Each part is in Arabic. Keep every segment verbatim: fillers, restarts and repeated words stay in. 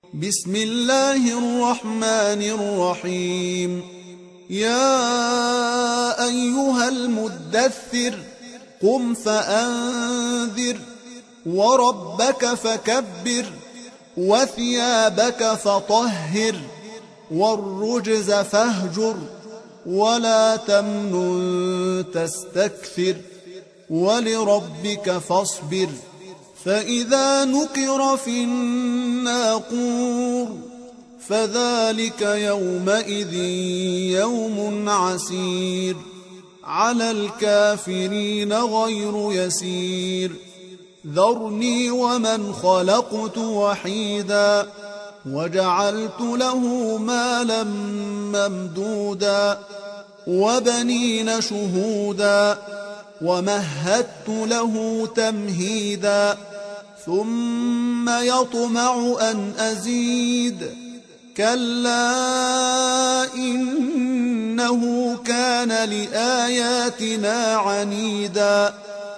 بسم الله الرحمن الرحيم. يا أيها المدثر قم فأنذر وربك فكبر وثيابك فطهر والرجز فاهجر ولا تمنن تستكثر ولربك فاصبر. فإذا نقر في الناقور فذلك يومئذ يوم عسير على الكافرين غير يسير. ذرني ومن خلقت وحيدا وجعلت له مالا ممدودا وبنين شهودا ومهدت له تمهيدا ثم يطمع أن أزيد كلا إنه كان لآياتنا عنيدا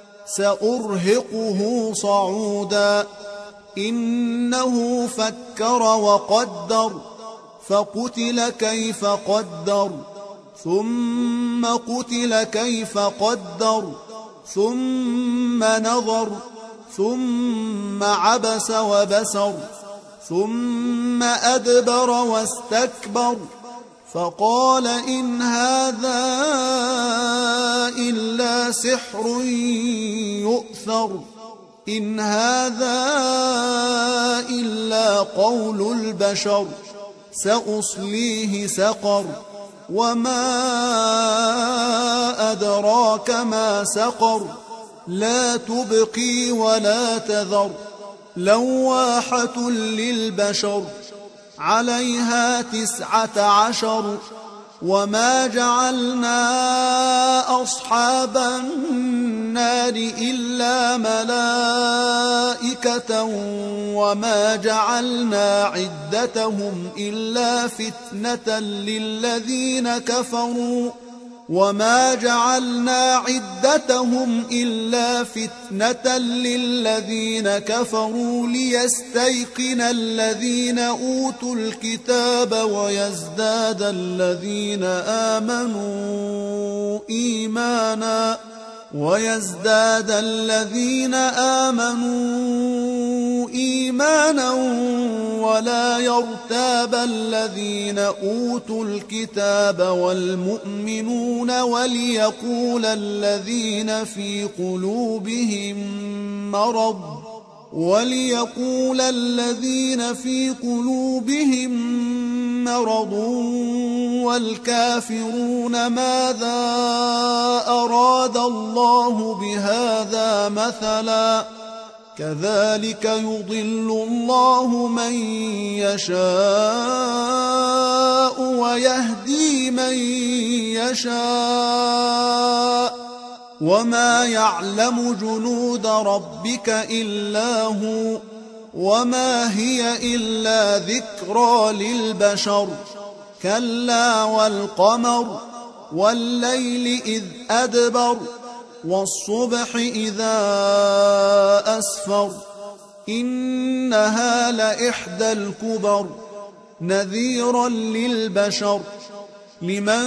سأرهقه صعودا. إنه فكر وقدر فقتل كيف قدر ثم قتل كيف قدر ثم نظر ثم عبس وبسر ثم أدبر واستكبر فقال إن هذا إلا سحر يؤثر إن هذا إلا قول البشر سأصليه سقر وما أدراك ما سقر لا تبقي ولا تذر لواحة للبشر عليها تسعة عشر. وما جعلنا أصحاب النار إلا ملائكة وما جعلنا عدتهم إلا فتنة للذين كفروا وما جعلنا عدتهم إلا فتنة للذين كفروا ليستيقن الذين أوتوا الكتاب ويزداد الذين آمنوا إيمانا ويزداد الذين آمنوا إيمانا ولا يرتاب الذين أوتوا الكتاب والمؤمنون وليقول الذين في قلوبهم مرض وليقول الذين في قلوبهم مرض والكافرون ماذا أراد الله بهذا مثلا كذلك يضل الله من يشاء ويهدي من يشاء وما يعلم جنود ربك إلا هو وما هي إلا ذكرى للبشر. كلا والقمر والليل إذ أدبر والصبح إذا أسفر إنها لإحدى الكبر نذيرا للبشر. لمن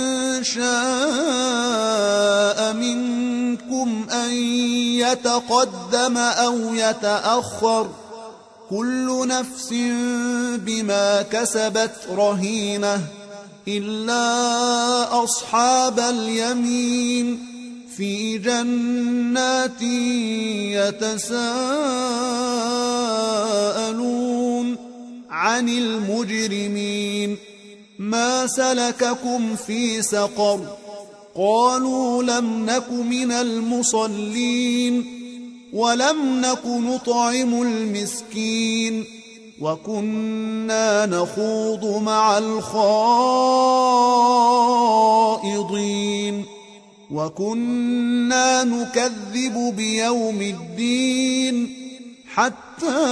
شاء منكم أن يتقدم أو يتأخر كل نفس بما كسبت رهينة إلا أصحاب اليمين في جنات يتساءلون عن المجرمين ما سلككم في سقر قالوا لم نك من المصلين ولم نك نطعم المسكين وكنا نخوض مع الخائضين وكنا نكذب بيوم الدين حتى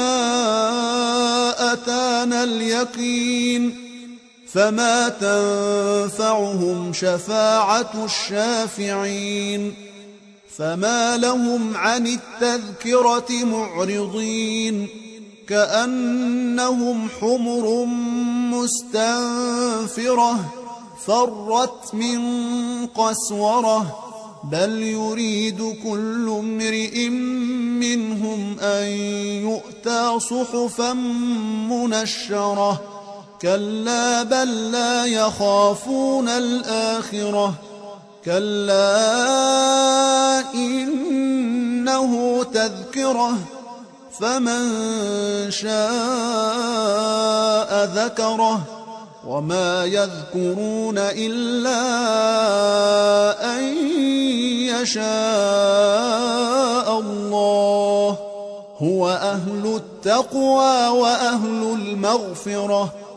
أتانا اليقين فما تنفعهم شفاعة الشافعين فما لهم عن التذكرة معرضين كأنهم حمر مستنفرة فرت من قسورة بل يريد كل امرئ منهم أن يؤتى صحفا منشرة كلا بل لا يخافون الآخرة كلا إنه تذكرة فمن شاء ذكره وما يذكرون إلا أن يشاء الله هو أهل التقوى وأهل المغفرة